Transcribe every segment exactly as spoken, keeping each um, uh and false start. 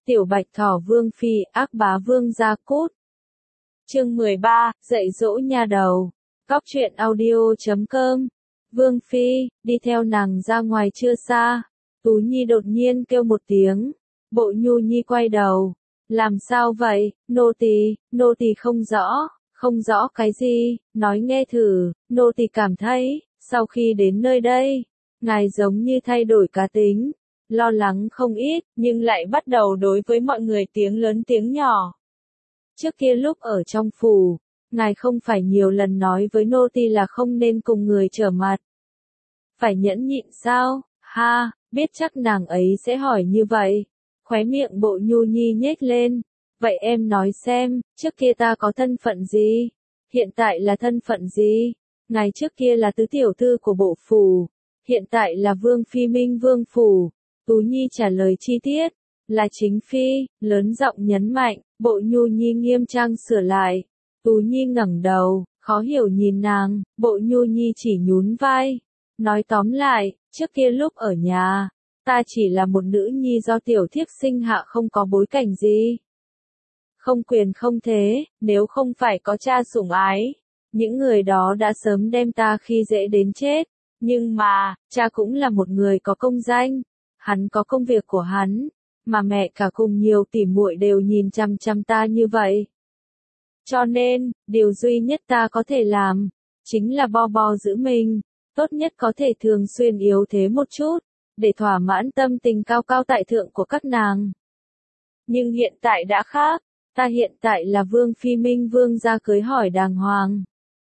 Tiểu Bạch Thỏ Vương Phi, ác bá Vương Gia Cút. Chương mười ba, dạy dỗ nha đầu. Cóc truyện audio chấm com. Vương Phi, đi theo nàng ra ngoài chưa xa. Tú Nhi đột nhiên kêu một tiếng. Bộ Nhu Nhi quay đầu. Làm sao vậy, nô tỳ, nô tỳ không rõ, không rõ cái gì, nói nghe thử, nô tỳ cảm thấy, sau khi đến nơi đây, ngài giống như thay đổi cá tính. Lo lắng không ít, nhưng lại bắt đầu đối với mọi người tiếng lớn tiếng nhỏ. Trước kia lúc ở trong phủ, ngài không phải nhiều lần nói với nô tỳ là không nên cùng người trở mặt. Phải nhẫn nhịn sao, ha, biết chắc nàng ấy sẽ hỏi như vậy. Khóe miệng Bộ Nhu Nhi nhếch lên. Vậy em nói xem, trước kia ta có thân phận gì? Hiện tại là thân phận gì? Ngài trước kia là tứ tiểu thư của bộ phủ. Hiện tại là Vương Phi Minh Vương Phủ. Tú Nhi trả lời chi tiết. Là chính Phi, lớn giọng nhấn mạnh, Bộ Nhu Nhi nghiêm trang sửa lại. Tú Nhi ngẩng đầu, khó hiểu nhìn nàng, Bộ Nhu Nhi chỉ nhún vai. Nói tóm lại, trước kia lúc ở nhà, ta chỉ là một nữ nhi do tiểu thiếp sinh hạ không có bối cảnh gì. Không quyền không thế, nếu không phải có cha sủng ái, những người đó đã sớm đem ta khi dễ đến chết. Nhưng mà, cha cũng là một người có công danh, hắn có công việc của hắn, mà mẹ cả cùng nhiều tỉ muội đều nhìn chăm chăm ta như vậy. Cho nên, điều duy nhất ta có thể làm, chính là bo bo giữ mình, tốt nhất có thể thường xuyên yếu thế một chút, để thỏa mãn tâm tình cao cao tại thượng của các nàng. Nhưng hiện tại đã khác, ta hiện tại là Vương Phi Minh Vương gia cưới hỏi đàng hoàng.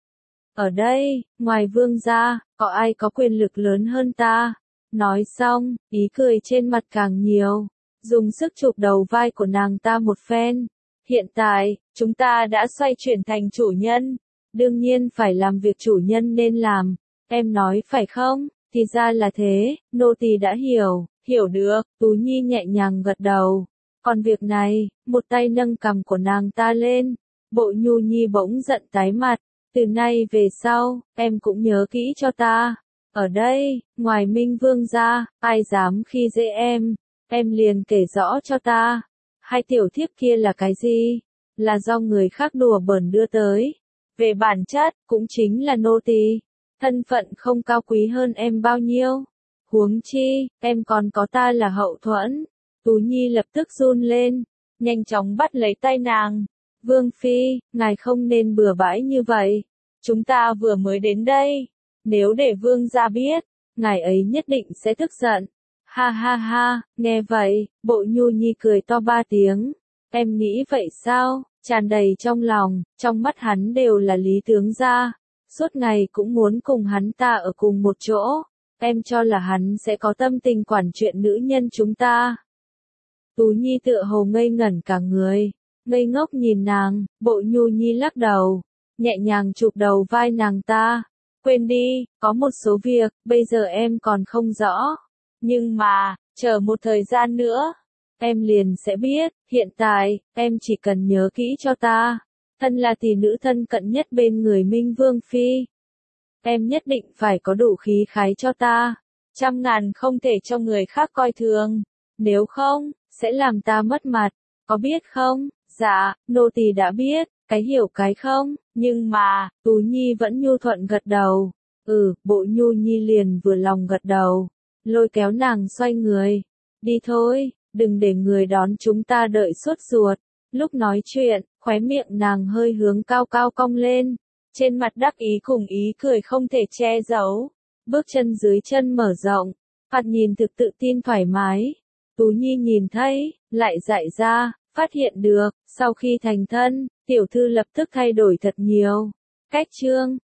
Ở đây, ngoài Vương gia, có ai có quyền lực lớn hơn ta? Nói xong, ý cười trên mặt càng nhiều, dùng sức chụp đầu vai của nàng ta một phen. Hiện tại, chúng ta đã xoay chuyển thành chủ nhân, đương nhiên phải làm việc chủ nhân nên làm, em nói phải không? Thì ra là thế, nô tỳ đã hiểu, hiểu được, Tú Nhi nhẹ nhàng gật đầu. Còn việc này, một tay nâng cằm của nàng ta lên, Bộ Nhu Nhi bỗng giận tái mặt, từ nay về sau, em cũng nhớ kỹ cho ta. Ở đây, ngoài Minh Vương ra, ai dám khi dễ em, em liền kể rõ cho ta. Hai tiểu thiếp kia là cái gì? Là do người khác đùa bỡn đưa tới. Về bản chất, cũng chính là nô tỳ. Thân phận không cao quý hơn em bao nhiêu. Huống chi, em còn có ta là hậu thuẫn. Tú Nhi lập tức run lên, nhanh chóng bắt lấy tay nàng. Vương Phi, ngài không nên bừa bãi như vậy. Chúng ta vừa mới đến đây. Nếu để Vương gia biết, ngài ấy nhất định sẽ tức giận. Ha ha ha, nghe vậy, Bộ Nhu Nhi cười to ba tiếng. Em nghĩ vậy sao? Tràn đầy trong lòng, trong mắt hắn đều là Lý tướng gia. Suốt ngày cũng muốn cùng hắn ta ở cùng một chỗ. Em cho là hắn sẽ có tâm tình quản chuyện nữ nhân chúng ta. Tú Nhi tựa hồ ngây ngẩn cả người, ngây ngốc nhìn nàng. Bộ Nhu Nhi lắc đầu, nhẹ nhàng chụp đầu vai nàng ta. Quên đi, có một số việc, bây giờ em còn không rõ. Nhưng mà, chờ một thời gian nữa, em liền sẽ biết. Hiện tại, em chỉ cần nhớ kỹ cho ta. Thân là tỷ nữ thân cận nhất bên người Minh Vương Phi. Em nhất định phải có đủ khí khái cho ta. Trăm ngàn không thể cho người khác coi thường. Nếu không, sẽ làm ta mất mặt. Có biết không? Dạ, nô tỳ đã biết, cái hiểu cái không. Nhưng mà, Tú Nhi vẫn nhu thuận gật đầu. Ừ, Bộ Nhu Nhi liền vừa lòng gật đầu. Lôi kéo nàng xoay người. Đi thôi, đừng để người đón chúng ta đợi suốt ruột. Lúc nói chuyện, khóe miệng nàng hơi hướng cao cao cong lên. Trên mặt đắc ý cùng ý cười không thể che giấu. Bước chân dưới chân mở rộng. Phạt nhìn thực tự tin thoải mái. Tú Nhi nhìn thấy, lại dại ra, phát hiện được, sau khi thành thân, tiểu thư lập tức thay đổi thật nhiều. Cách chương,